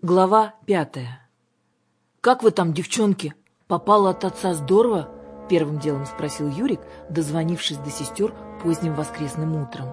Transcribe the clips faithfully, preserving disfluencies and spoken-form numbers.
Глава пятая. «Как вы там, девчонки? Попало от отца здорово?» — первым делом спросил Юрик, дозвонившись до сестер поздним воскресным утром.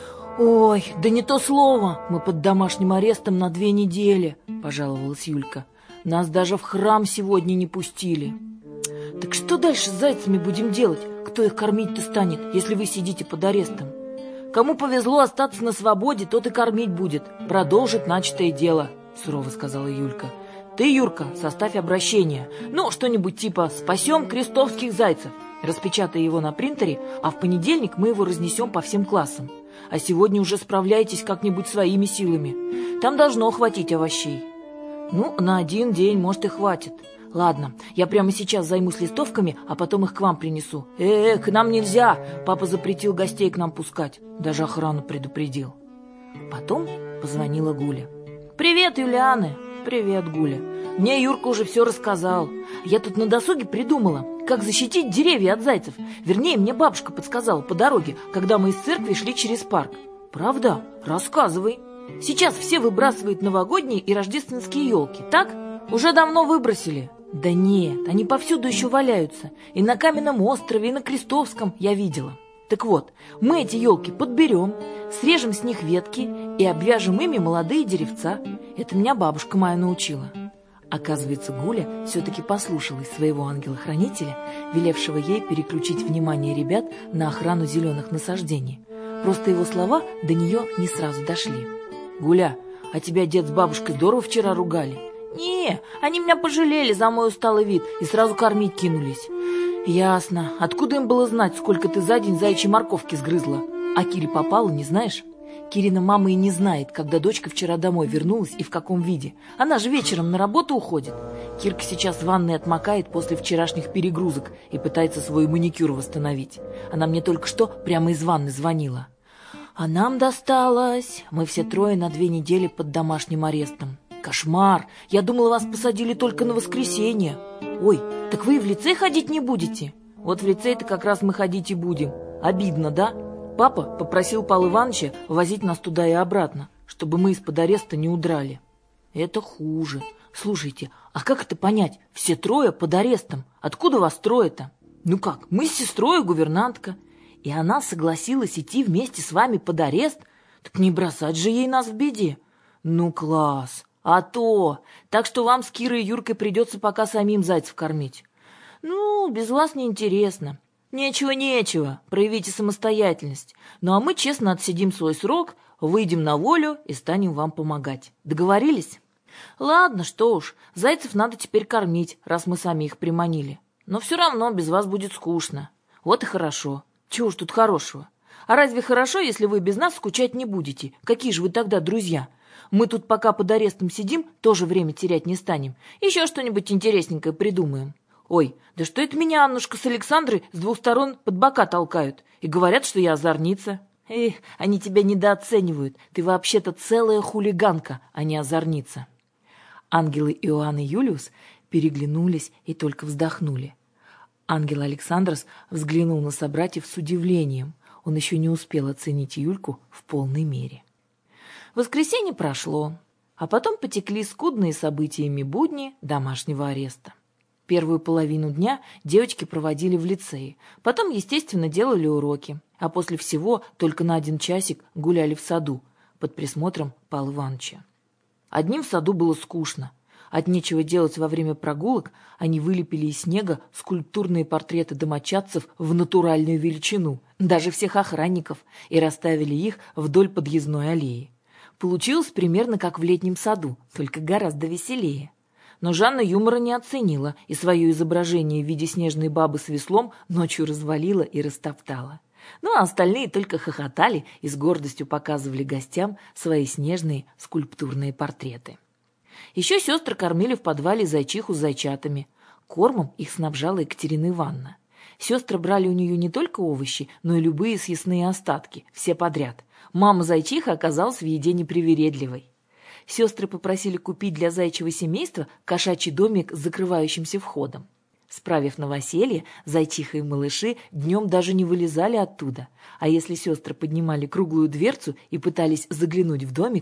«Ой, да не то слово! Мы под домашним арестом на две недели!» — пожаловалась Юлька. «Нас даже в храм сегодня не пустили!» «Так что дальше с зайцами будем делать? Кто их кормить-то станет, если вы сидите под арестом?» «Кому повезло остаться на свободе, тот и кормить будет, продолжит начатое дело», — сурово сказала Юлька. «Ты, Юрка, составь обращение. Ну, что-нибудь типа «Спасем крестовских зайцев». Распечатай его на принтере, а в понедельник мы его разнесем по всем классам. А сегодня уже справляйтесь как-нибудь своими силами. Там должно хватить овощей». «Ну, на один день, может, и хватит. Ладно, я прямо сейчас займусь листовками, а потом их к вам принесу. Э, -э к нам нельзя. Папа запретил гостей к нам пускать. Даже охрану предупредил». Потом позвонила Гуля. «Привет, Юлианы!» «Привет, Гуля. Мне Юрка уже все рассказал. Я тут на досуге придумала, как защитить деревья от зайцев. Вернее, мне бабушка подсказала по дороге, когда мы из церкви шли через парк». «Правда? Рассказывай». «Сейчас все выбрасывают новогодние и рождественские елки, так? Уже давно выбросили». «Да нет, они повсюду еще валяются. И на Каменном острове, и на Крестовском я видела. Так вот, мы эти елки подберем, срежем с них ветки и обвяжем ими молодые деревца. Это меня бабушка моя научила». Оказывается, Гуля все-таки послушалась своего ангела-хранителя, велевшего ей переключить внимание ребят на охрану зеленых насаждений. Просто его слова до нее не сразу дошли. «Гуля, а тебя дед с бабушкой здорово вчера ругали?» «Не, они меня пожалели за мой усталый вид и сразу кормить кинулись». «Ясно. Откуда им было знать, сколько ты за день заячьей морковки сгрызла? А Кире попало, не знаешь?» Кирина мама и не знает, когда дочка вчера домой вернулась и в каком виде. Она же вечером на работу уходит. Кирка сейчас в ванной отмокает после вчерашних перегрузок и пытается свой маникюр восстановить. Она мне только что прямо из ванны звонила. «А нам досталось. Мы все трое на две недели под домашним арестом. Кошмар! Я думала, вас посадили только на воскресенье. Ой, так вы и в лицей ходить не будете?» «Вот в лицей-то как раз мы ходить и будем. Обидно, да? Папа попросил Павла Ивановича возить нас туда и обратно, чтобы мы из-под ареста не удрали». «Это хуже. Слушайте, а как это понять? Все трое под арестом. Откуда вас трое-то?» «Ну как, мы с сестрой и гувернантка. И она согласилась идти вместе с вами под арест? Так не бросать же ей нас в беде». «Ну класс! А то! Так что вам с Кирой и Юркой придется пока самим зайцев кормить». «Ну, без вас неинтересно». «Нечего-нечего, проявите самостоятельность. Ну а мы честно отсидим свой срок, выйдем на волю и станем вам помогать. Договорились?» «Ладно, что уж, зайцев надо теперь кормить, раз мы сами их приманили. Но все равно без вас будет скучно. Вот и хорошо. Чего уж тут хорошего? А разве хорошо, если вы без нас скучать не будете? Какие же вы тогда друзья? Мы тут пока под арестом сидим, тоже время терять не станем. Еще что-нибудь интересненькое придумаем». «Ой, да что это меня Аннушка с Александрой с двух сторон под бока толкают и говорят, что я озорница?» «Эх, они тебя недооценивают. Ты вообще-то целая хулиганка, а не озорница». Ангелы Иоанн и Юлиус переглянулись и только вздохнули. Ангел Александрос взглянул на собратьев с удивлением. Он еще не успел оценить Юльку в полной мере. Воскресенье прошло, а потом потекли скудные событиями будни домашнего ареста. Первую половину дня девочки проводили в лицее, потом, естественно, делали уроки, а после всего только на один часик гуляли в саду под присмотром Павла Ивановича. Одним в саду было скучно. От нечего делать во время прогулок они вылепили из снега скульптурные портреты домочадцев в натуральную величину, даже всех охранников, и расставили их вдоль подъездной аллеи. Получилось примерно как в летнем саду, только гораздо веселее. Но Жанна юмора не оценила и свое изображение в виде снежной бабы с веслом ночью развалила и растоптала. Ну а остальные только хохотали и с гордостью показывали гостям свои снежные скульптурные портреты. Еще сестры кормили в подвале зайчиху с зайчатами. Кормом их снабжала Екатерина Ивановна. Сестры брали у нее не только овощи, но и любые съестные остатки, все подряд. Мама-зайчиха оказалась в еде непривередливой. Сестры попросили купить для зайчьего семейства кошачий домик с закрывающимся входом. Справив новоселье, зайчиха и малыши днем даже не вылезали оттуда, а если сестры поднимали круглую дверцу и пытались заглянуть в домик,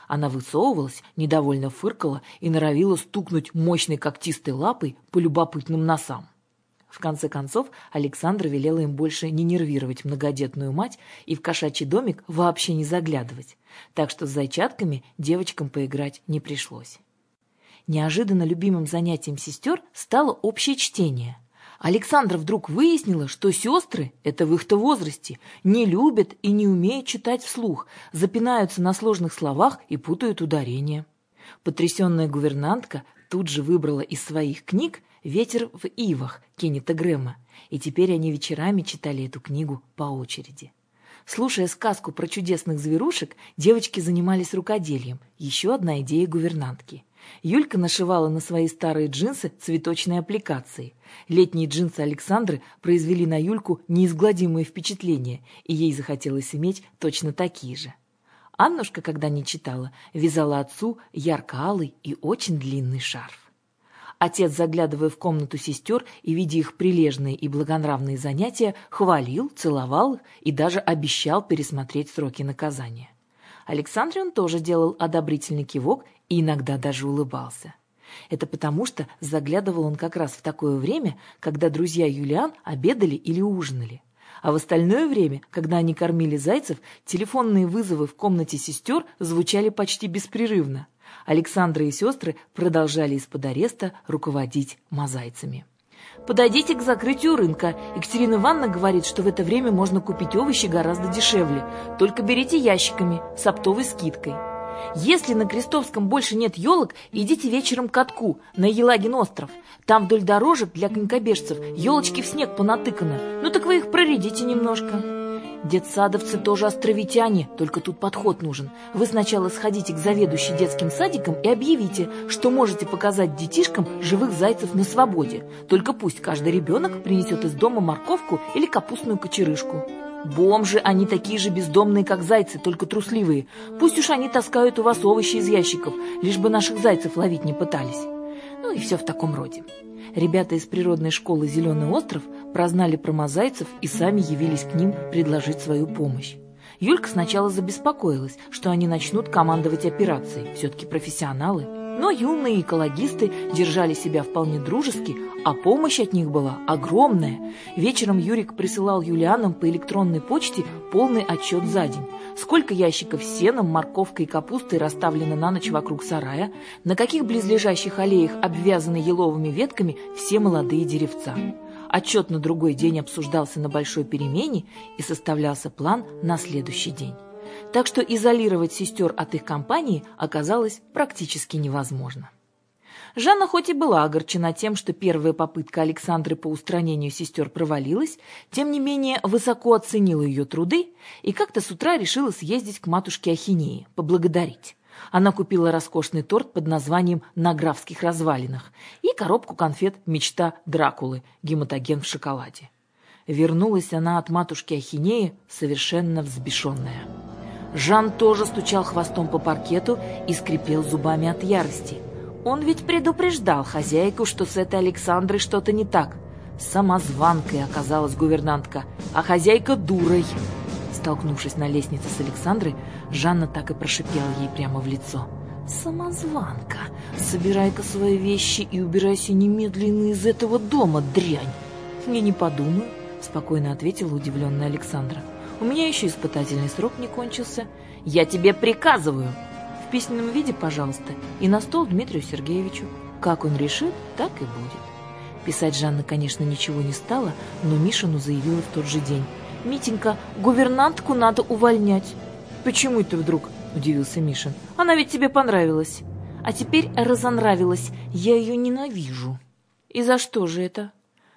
Она высовывалась, недовольно фыркала и норовила стукнуть мощной когтистой лапой по любопытным носам. В конце концов, Александра велела им больше не нервировать многодетную мать и в кошачий домик вообще не заглядывать, так что с зайчатками девочкам поиграть не пришлось. Неожиданно любимым занятием сестер стало общее чтение. Александра вдруг выяснила, что сестры, это в их-то возрасте, не любят и не умеют читать вслух, запинаются на сложных словах и путают ударения. Потрясенная гувернантка тут же выбрала из своих книг «Ветер в ивах» Кеннета Грэма, и теперь они вечерами читали эту книгу по очереди. Слушая сказку про чудесных зверушек, девочки занимались рукоделием, еще одна идея гувернантки. Юлька нашивала на свои старые джинсы цветочные аппликации. Летние джинсы Александры произвели на Юльку неизгладимое впечатление, и ей захотелось иметь точно такие же. Аннушка, когда не читала, вязала отцу ярко-алый и очень длинный шарф. Отец, заглядывая в комнату сестер и видя их прилежные и благонравные занятия, хвалил, целовал их и даже обещал пересмотреть сроки наказания. Александре он тоже делал одобрительный кивок и иногда даже улыбался. Это потому, что заглядывал он как раз в такое время, когда друзья Юлиан обедали или ужинали. А в остальное время, когда они кормили зайцев, телефонные вызовы в комнате сестер звучали почти беспрерывно. Александра и сестры продолжали из-под ареста руководить мозайцами. «Подойдите к закрытию рынка. Екатерина Ивановна говорит, что в это время можно купить овощи гораздо дешевле. Только берите ящиками с оптовой скидкой. Если на Крестовском больше нет елок, идите вечером к катку на Елагин остров. Там вдоль дорожек для конькобежцев елочки в снег понатыканы. Ну так вы их проредите немножко. Детсадовцы тоже островитяне, только тут подход нужен. Вы сначала сходите к заведующей детским садиком и объявите, что можете показать детишкам живых зайцев на свободе. Только пусть каждый ребенок принесет из дома морковку или капустную кочерышку. Бомжи, они такие же бездомные, как зайцы, только трусливые. Пусть уж они таскают у вас овощи из ящиков, лишь бы наших зайцев ловить не пытались. Ну и все в таком роде. Ребята из природной школы «Зеленый остров» прознали про мозайцев и сами явились к ним предложить свою помощь. Юлька сначала забеспокоилась, что они начнут командовать операцией, все-таки профессионалы. Но юные экологисты держали себя вполне дружески, а помощь от них была огромная. Вечером Юрик присылал Юлианам по электронной почте полный отчет за день. Сколько ящиков с сеном, морковкой и капустой расставлено на ночь вокруг сарая, на каких близлежащих аллеях обвязаны еловыми ветками все молодые деревца. Отчет на другой день обсуждался на большой перемене и составлялся план на следующий день. Так что изолировать сестер от их компании оказалось практически невозможно. Жанна хоть и была огорчена тем, что первая попытка Александры по устранению сестер провалилась, тем не менее высоко оценила ее труды и как-то с утра решила съездить к матушке Ахинеи, поблагодарить. Она купила роскошный торт под названием «На графских развалинах» и коробку конфет «Мечта Дракулы» гематоген в шоколаде. Вернулась она от матушки Ахинеи совершенно взбешенная. Жан тоже стучал хвостом по паркету и скрипел зубами от ярости. Он ведь предупреждал хозяйку, что с этой Александрой что-то не так. Самозванкой оказалась гувернантка, а хозяйка дурой. Столкнувшись на лестнице с Александрой, Жанна так и прошипела ей прямо в лицо. «Самозванка, собирай-ка свои вещи и убирайся немедленно из этого дома, дрянь!» «Я не подумаю», — спокойно ответила удивленная Александра. «У меня еще испытательный срок не кончился. Я тебе приказываю!» В письменном виде, пожалуйста, и на стол Дмитрию Сергеевичу. Как он решит, так и будет. Писать Жанна, конечно, ничего не стала, но Мишину заявила в тот же день. «Митенька, гувернантку надо увольнять». «Почему это вдруг?» – удивился Мишин. «Она ведь тебе понравилась». «А теперь разонравилась. Я ее ненавижу». «И за что же это?»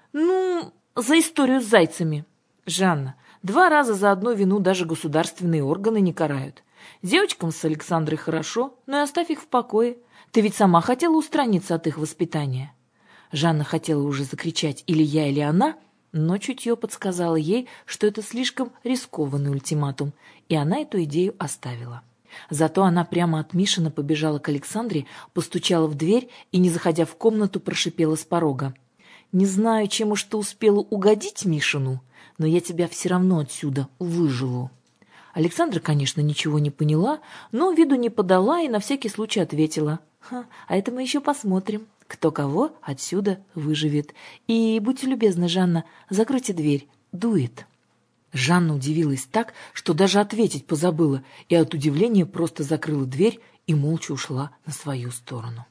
«Ну, за историю с зайцами». «Жанна, два раза за одну вину даже государственные органы не карают. Девочкам с Александрой хорошо, но и оставь их в покое. Ты ведь сама хотела устраниться от их воспитания». Жанна хотела уже закричать «или я, или она», но чутье подсказало ей, что это слишком рискованный ультиматум, и она эту идею оставила. Зато она прямо от Мишина побежала к Александре, постучала в дверь и, не заходя в комнату, прошипела с порога. «Не знаю, чем уж ты успела угодить Мишину, но я тебя все равно отсюда выживу». Александра, конечно, ничего не поняла, но виду не подала и на всякий случай ответила. «Ха, а это мы еще посмотрим, кто кого отсюда выживет. И будьте любезны, Жанна, закройте дверь, дует». Жанна удивилась так, что даже ответить позабыла, и от удивления просто закрыла дверь и молча ушла на свою сторону.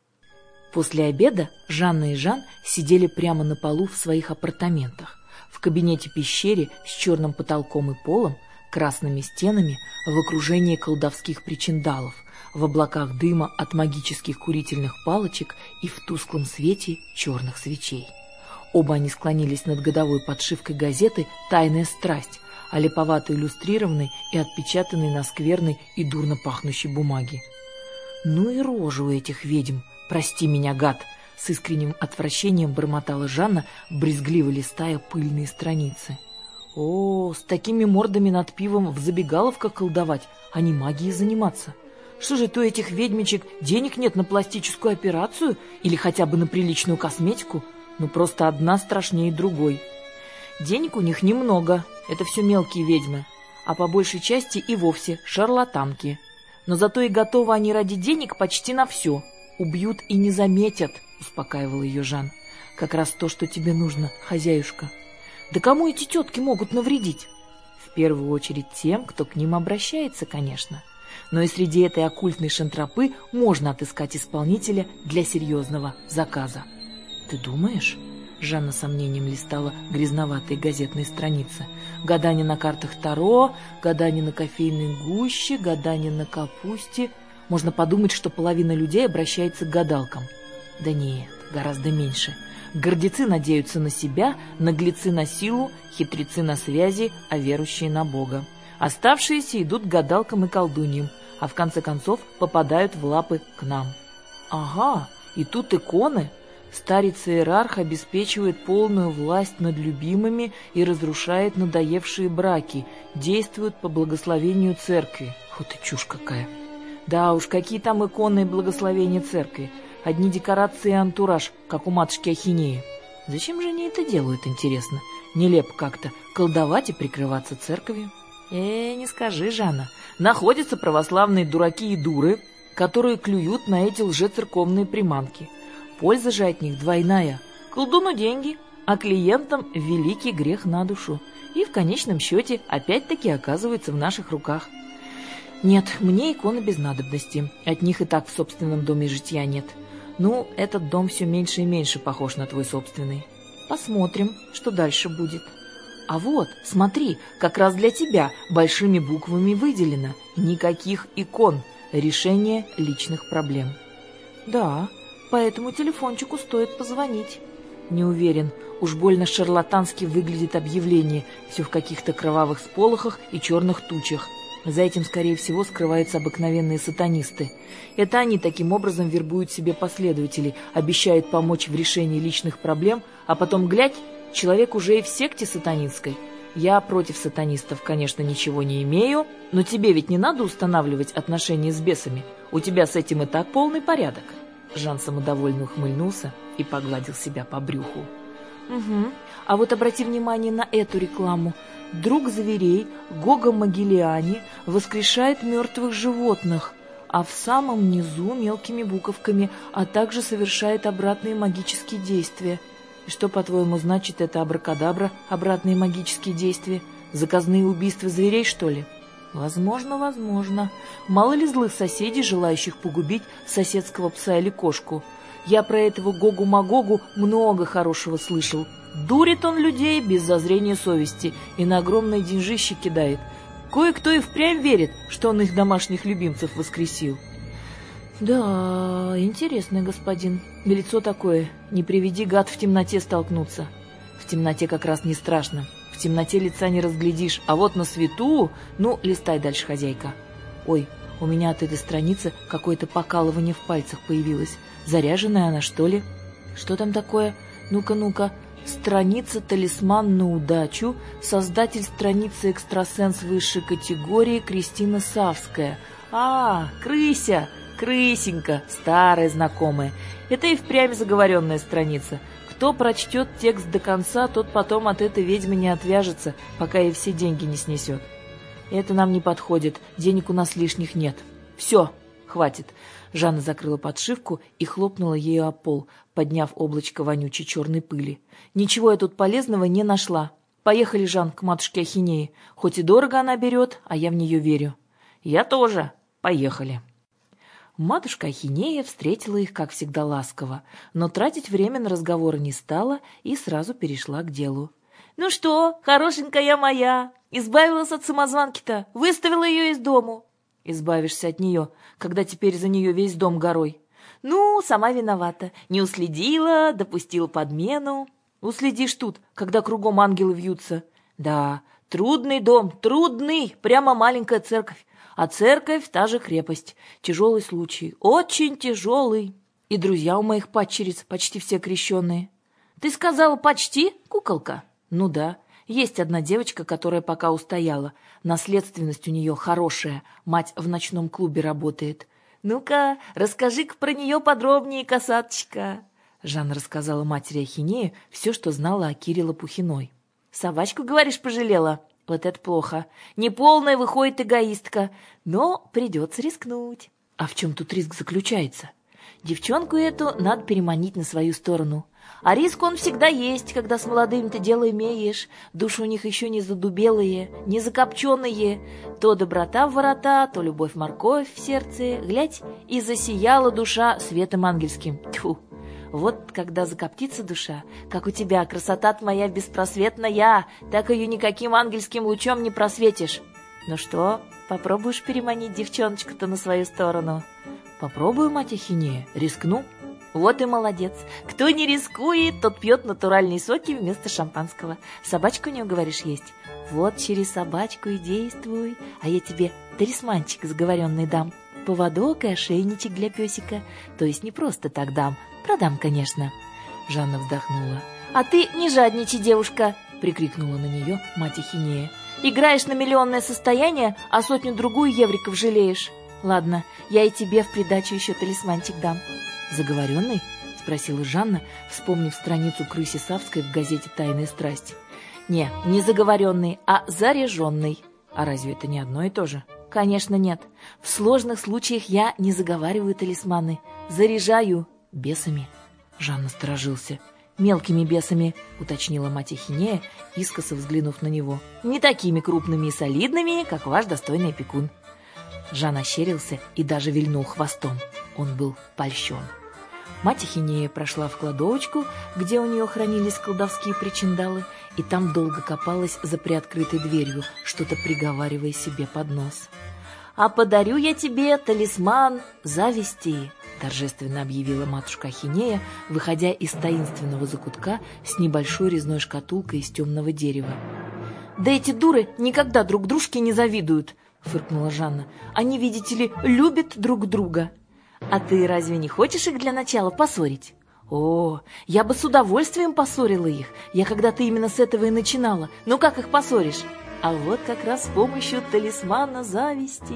После обеда Жанна и Жан сидели прямо на полу в своих апартаментах, в кабинете-пещере с черным потолком и полом, красными стенами, в окружении колдовских причиндалов, в облаках дыма от магических курительных палочек и в тусклом свете черных свечей. Оба они склонились над годовой подшивкой газеты «Тайная страсть», олиповато иллюстрированной и отпечатанной на скверной и дурно пахнущей бумаге. «Ну и рожа у этих ведьм, прости меня, гад!» — с искренним отвращением бормотала Жанна, брезгливо листая пыльные страницы. «О, с такими мордами над пивом в забегаловках колдовать, а не магией заниматься. Что же, то у этих ведьмичек денег нет на пластическую операцию или хотя бы на приличную косметику? Ну, просто одна страшнее другой. Денег у них немного, это все мелкие ведьмы, а по большей части и вовсе шарлатанки. Но зато и готовы они ради денег почти на все. Убьют и не заметят», — успокаивал ее Жан. «Как раз то, что тебе нужно, хозяюшка». «Да кому эти тетки могут навредить?» «В первую очередь тем, кто к ним обращается, конечно. Но и среди этой оккультной шантропы можно отыскать исполнителя для серьезного заказа». «Ты думаешь?» — Жанна с сомнением листала грязноватые газетные страницы. «Гадание на картах Таро, гадание на кофейной гуще, гадание на капусте. Можно подумать, что половина людей обращается к гадалкам. Да нет, гораздо меньше. Гордецы надеются на себя, наглецы на силу, хитрецы на связи, а верующие на Бога. Оставшиеся идут к гадалкам и колдуньям, а в конце концов попадают в лапы к нам». «Ага, и тут иконы». Старец-иерарх обеспечивает полную власть над любимыми и разрушает надоевшие браки, действует по благословению церкви. Вот и чушь какая. Да уж, какие там иконы и благословения церкви. Одни декорации и антураж, как у матушки Ахинеи. Зачем же они это делают, интересно? Нелепо как-то колдовать и прикрываться церковью. Э, не скажи, Жанна. Находятся православные дураки и дуры, которые клюют на эти лжецерковные приманки. Польза же от них двойная. Колдуну деньги, а клиентам великий грех на душу. И в конечном счете опять-таки оказывается в наших руках. Нет, мне иконы без надобности. От них и так в собственном доме житья нет. Ну, этот дом все меньше и меньше похож на твой собственный. Посмотрим, что дальше будет. А вот, смотри, как раз для тебя большими буквами выделено: никаких икон, решение личных проблем. Да, по этому телефончику стоит позвонить. Не уверен, уж больно шарлатански выглядит объявление, все в каких-то кровавых сполохах и черных тучах. За этим, скорее всего, скрываются обыкновенные сатанисты. Это они таким образом вербуют себе последователей, обещают помочь в решении личных проблем, а потом, глядь, человек уже и в секте сатанинской. Я против сатанистов, конечно, ничего не имею, но тебе ведь не надо устанавливать отношения с бесами. У тебя с этим и так полный порядок. Жан самодовольно ухмыльнулся и погладил себя по брюху. Угу. А вот обрати внимание на эту рекламу. Друг зверей Гого Могилиани воскрешает мертвых животных, а в самом низу мелкими буковками, а также совершает обратные магические действия. И что, по-твоему, значит это абракадабра, обратные магические действия? Заказные убийства зверей, что ли? Возможно, возможно. Мало ли злых соседей, желающих погубить соседского пса или кошку. Я про этого Гогу-Магогу много хорошего слышал. Дурит он людей без зазрения совести и на огромные деньжищи кидает. Кое-кто и впрямь верит, что он их домашних любимцев воскресил. Да, интересный господин. И лицо такое, не приведи гад в темноте столкнуться. В темноте как раз не страшно. В темноте лица не разглядишь, а вот на свету... Ну, листай дальше, хозяйка. Ой, у меня от этой страницы какое-то покалывание в пальцах появилось. Заряженная она, что ли? Что там такое? Ну-ка, ну-ка. Страница «Талисман на удачу», создатель страницы «Экстрасенс высшей категории» Кристина Савская. А, крыся, крысенька, старая знакомая. Это и впрямь заговоренная страница. Кто прочтет текст до конца, тот потом от этой ведьмы не отвяжется, пока ей все деньги не снесет. Это нам не подходит, денег у нас лишних нет. Все, хватит. Жанна закрыла подшивку и хлопнула ею о пол, подняв облачко вонючей черной пыли. Ничего я тут полезного не нашла. Поехали, Жан, к матушке Ахинее. Хоть и дорого она берет, а я в нее верю. Я тоже. Поехали. Матушка Ахинея встретила их, как всегда, ласково, но тратить время на разговоры не стала и сразу перешла к делу. «Ну что, хорошенькая моя, избавилась от самозванки-то, выставила ее из дому». «Избавишься от нее, когда теперь за нее весь дом горой». «Ну, сама виновата, не уследила, допустила подмену». «Уследишь тут, когда кругом ангелы вьются». «Да, трудный дом, трудный, прямо маленькая церковь. А церковь — та же крепость. Тяжелый случай, очень тяжелый. И друзья у моих падчериц почти все крещенные». «Ты сказала почти, куколка?» «Ну да, есть одна девочка, которая пока устояла. Наследственность у нее хорошая, мать в ночном клубе работает». «Ну-ка, расскажи-ка про нее подробнее, косаточка». Жанна рассказала матери Ахинею все, что знала о Кире Лопухиной. «Собачку, говоришь, пожалела? Вот это плохо. Неполная выходит эгоистка, но придется рискнуть». «А в чем тут риск заключается?» «Девчонку эту надо переманить на свою сторону. А риск он всегда есть, когда с молодым-то дело имеешь. Души у них еще не задубелые, не закопченные. То доброта в ворота, то любовь-морковь в сердце. Глядь, и засияла душа светом ангельским. Тьфу! Вот когда закоптится душа, как у тебя, красота-то моя беспросветная, так ее никаким ангельским лучом не просветишь. Ну что, попробуешь переманить девчоночку-то на свою сторону?» «Попробую, мать Ахинея, рискну». «Вот и молодец. Кто не рискует, тот пьет натуральные соки вместо шампанского. Собачку не уговоришь есть? Вот через собачку и действуй, а я тебе талисманчик заговоренный дам. Поводок и ошейничек для песика. То есть не просто так дам, продам, конечно». Жанна вздохнула. «А ты не жадничай, девушка!» — прикрикнула на нее мать Ахинея. «Играешь на миллионное состояние, а сотню-другую евриков жалеешь. Ладно, я и тебе в придачу еще талисманчик дам». «Заговоренный?» — спросила Жанна, вспомнив страницу Крыси Савской в газете «Тайная страсть». «Не, не заговоренный, а заряженный». «А разве это не одно и то же?» «Конечно нет. В сложных случаях я не заговариваю талисманы. Заряжаю бесами». Жан насторожился. «Мелкими бесами», — уточнила мать Ахинея, искоса взглянув на него. «Не такими крупными и солидными, как ваш достойный опекун». Жан ощерился и даже вильнул хвостом. Он был польщен. Мать Ахинея прошла в кладовочку, где у нее хранились колдовские причиндалы, и там долго копалась за приоткрытой дверью, что-то приговаривая себе под нос. «А подарю я тебе талисман зависти», — торжественно объявила матушка Ахинея, выходя из таинственного закутка с небольшой резной шкатулкой из темного дерева. «Да эти дуры никогда друг дружке не завидуют», — фыркнула Жанна. «Они, видите ли, любят друг друга». «А ты разве не хочешь их для начала поссорить?» «О, я бы с удовольствием поссорила их. Я когда-то именно с этого и начинала. Ну как их поссоришь?» «А вот как раз с помощью талисмана зависти».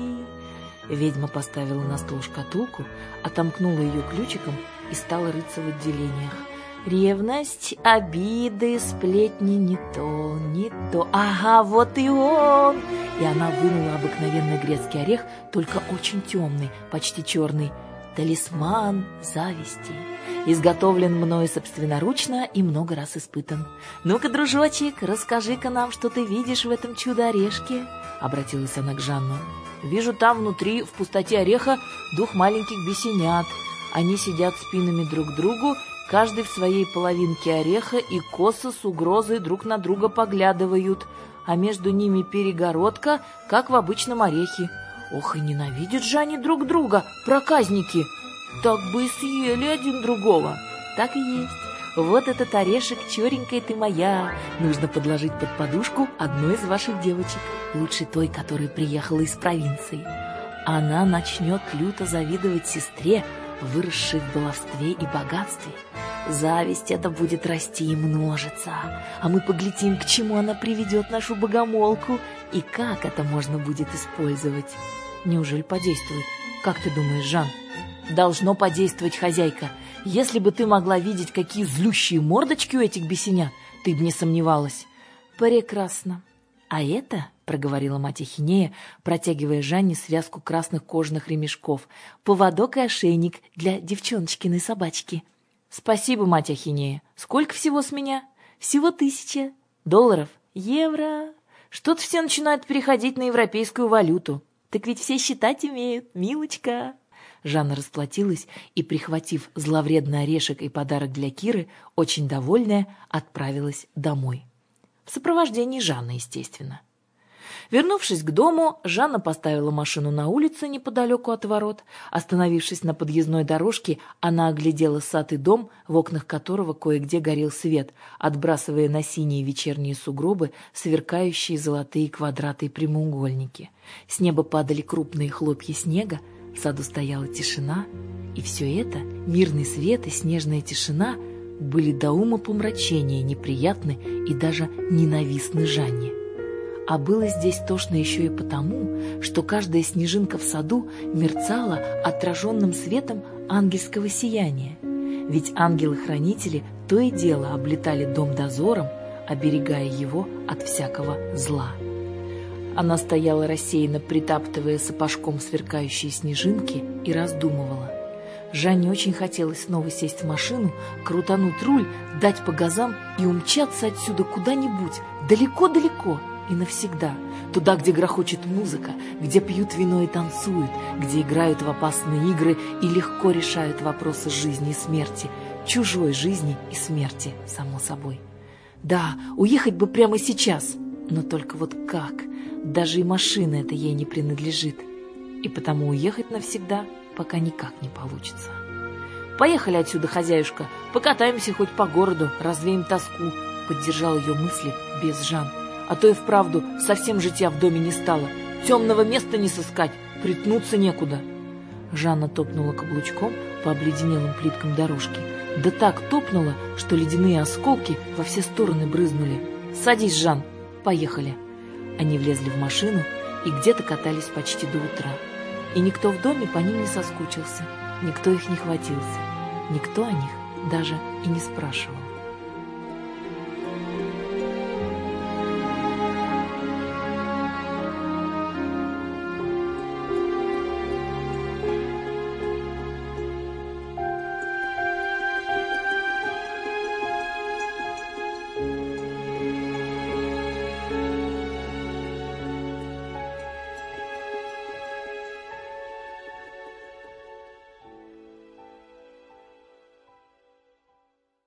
Ведьма поставила на стол шкатулку, отомкнула ее ключиком и стала рыться в отделениях. «Ревность, обиды, сплетни, не то, не то. Ага, вот и он!» И она вынула обыкновенный грецкий орех, только очень темный, почти черный. «Талисман зависти. Изготовлен мною собственноручно и много раз испытан. Ну-ка, дружочек, расскажи-ка нам, что ты видишь в этом чудо-орешке», — обратилась она к Жанну. «Вижу там внутри, в пустоте ореха, двух маленьких бесенят. Они сидят спинами друг к другу, каждый в своей половинке ореха, и косо с угрозой друг на друга поглядывают, а между ними перегородка, как в обычном орехе. Ох, и ненавидят же они друг друга, проказники! Так бы и съели один другого». «Так и есть. Вот этот орешек, черенькая ты моя, нужно подложить под подушку одной из ваших девочек, лучше той, которая приехала из провинции. Она начнет люто завидовать сестре, выросшей в баловстве и богатстве. Зависть эта будет расти и множиться, а мы поглядим, к чему она приведет нашу богомолку и как это можно будет использовать». «Неужели подействует? Как ты думаешь, Жан?» «Должно подействовать, хозяйка. Если бы ты могла видеть, какие злющие мордочки у этих бесенят, ты бы не сомневалась». «Прекрасно. «А это, — проговорила мать Ахинея, протягивая Жанне связку красных кожаных ремешков, — поводок и ошейник для девчоночкиной собачки». «Спасибо, мать Ахинея. Сколько всего с меня?» «Всего тысяча. Долларов? Евро. Что-то все начинают переходить на европейскую валюту. Так ведь все считать умеют, милочка». Жанна расплатилась и, прихватив зловредный орешек и подарок для Киры, очень довольная, отправилась домой. В сопровождении Жанны, естественно. Вернувшись к дому, Жанна поставила машину на улице неподалеку от ворот. Остановившись на подъездной дорожке, она оглядела сад и дом, в окнах которого кое-где горел свет, отбрасывая на синие вечерние сугробы сверкающие золотые квадраты и прямоугольники. С неба падали крупные хлопья снега, в саду стояла тишина, и все это, мирный свет и снежная тишина, были до умопомрачения неприятны и даже ненавистны Жанне. А было здесь тошно еще и потому, что каждая снежинка в саду мерцала отраженным светом ангельского сияния. Ведь ангелы-хранители то и дело облетали дом дозором, оберегая его от всякого зла. Она стояла рассеянно, притаптывая сапожком сверкающие снежинки, и раздумывала. Жанне очень хотелось снова сесть в машину, крутануть руль, дать по газам и умчаться отсюда куда-нибудь, далеко-далеко и навсегда, туда, где грохочет музыка, где пьют вино и танцуют, где играют в опасные игры и легко решают вопросы жизни и смерти, чужой жизни и смерти, само собой. Да, уехать бы прямо сейчас, но только вот как? Даже и машина эта ей не принадлежит, и потому уехать навсегда пока никак не получится. «Поехали отсюда, хозяюшка, покатаемся хоть по городу, развеем тоску», — поддержал ее мысли без Жан. «А то и вправду совсем житья в доме не стало, темного места не сыскать, притнуться некуда». Жанна топнула каблучком по обледенелым плиткам дорожки. Да так топнула, что ледяные осколки во все стороны брызнули. «Садись, Жан, поехали». Они влезли в машину и где-то катались почти до утра. И никто в доме по ним не соскучился, никто их не хватился, никто о них даже и не спрашивал.